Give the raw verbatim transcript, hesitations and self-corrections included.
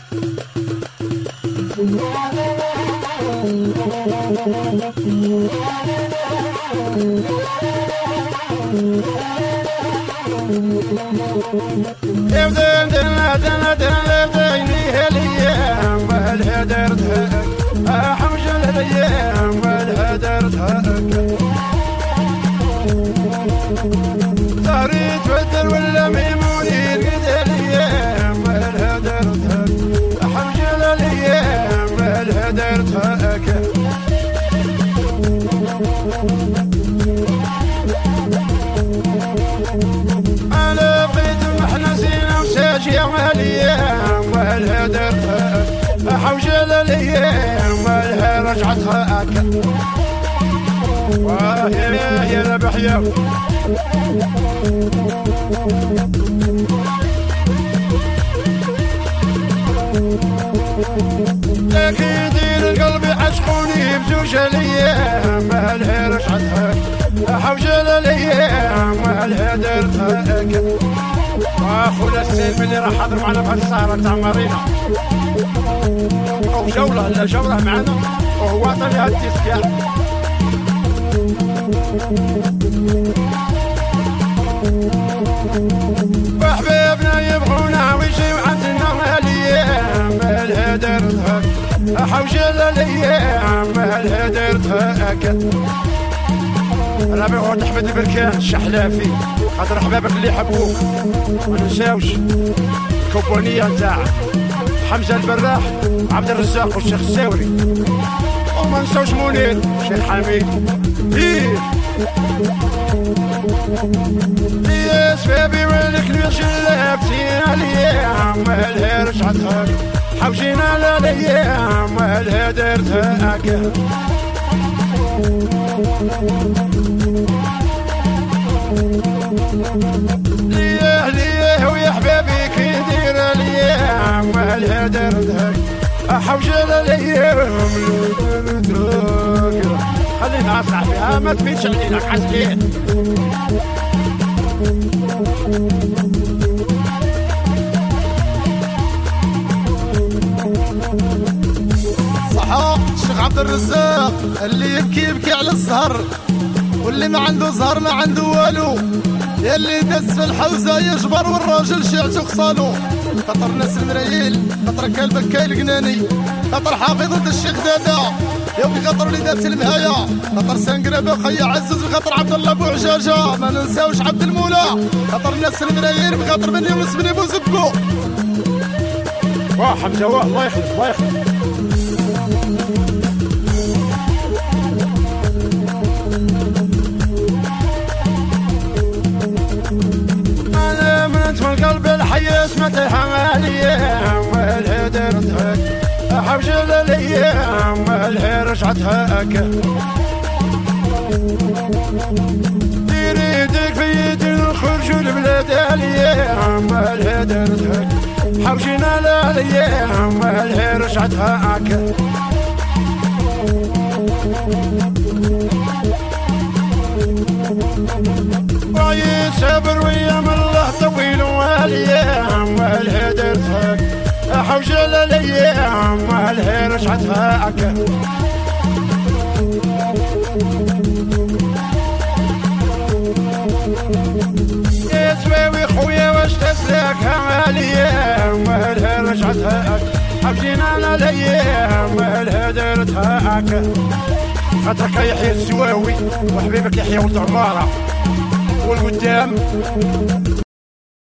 يبدأ دنا دنا دنا ديني هالأيام والهدر تهك أحوج الأيام والهدر تهك ظهري تبدل ولا ميموني قد الأيام والهدر تهك أحوج الأيام والهدر تهك يا الايام والهدر حوش الايام والها رجعتها اكل واه يا يا ربح يا لكن يدير القلب عشقوني بزوج الايام والها رجعتها حوش الايام والهدر اكل واخونا السيف اللي راح حضر معنا في السهرة تاع مارينا او جولة لا جولة معنا وهو عطاني هالتذكار وحبيبنا يبغونا ويجيو عندنا الايام الهدر تهك حوش الايام الهدر تهك ربي غور نحمد البركان الشحلافي خاطر احبابك اللي يحبوك ما ننساوش الكوبونيه نتاع حمزه البراح عبد الرزاق والشيخ الساوري وما نساوش منير الشيخ حميد ايه يا سبابي ولك لي شلابتينا الايام والها رجعتها حوشينا الايام والها درتها هكا ليه ليه ويا حبابي كي دير الايام والهدر دهك حوش الايام خلينا صاحبي ما تفيدش علينا حاسين صحاب الشيخ عبد الرزاق اللي يبكي يبكي على الزهر واللي ما عنده زهر ما عنده والو يلي دس في الحوزه يجبر والراجل شيعته خصالو خطر ناس المرايل خطر كلبك كايل قناني خطر حافظ الشيخ دادا يوم خطر وليدات المهايا خطر سنقربه خيا عزز بخطر عبد الله ابو عجاجه ما ننساوش عبد المولى خطر ناس المرايل بخطر بن يونس بن ابو زبكو واه حمزه واه الله يخلف الله يخلف القلب الحي اسمته الايام والهدر تهك حوش الايام والها رجعتها هكا ديري يديك في يدي الخرج والبلاد الايام والهدر تهك حوشنا الايام والها رجعتها هكا وعيد صبر ويام الله طويل والايام والهدر تهك حوش الايام والها رجعتها هكا يا سواوي خويا واش تسلك الايام والها رجعتها هكا حوشينا الايام والهدر هكا خاطرك يحيى السواوي وحبيبك يحيى ولد عماره والقدام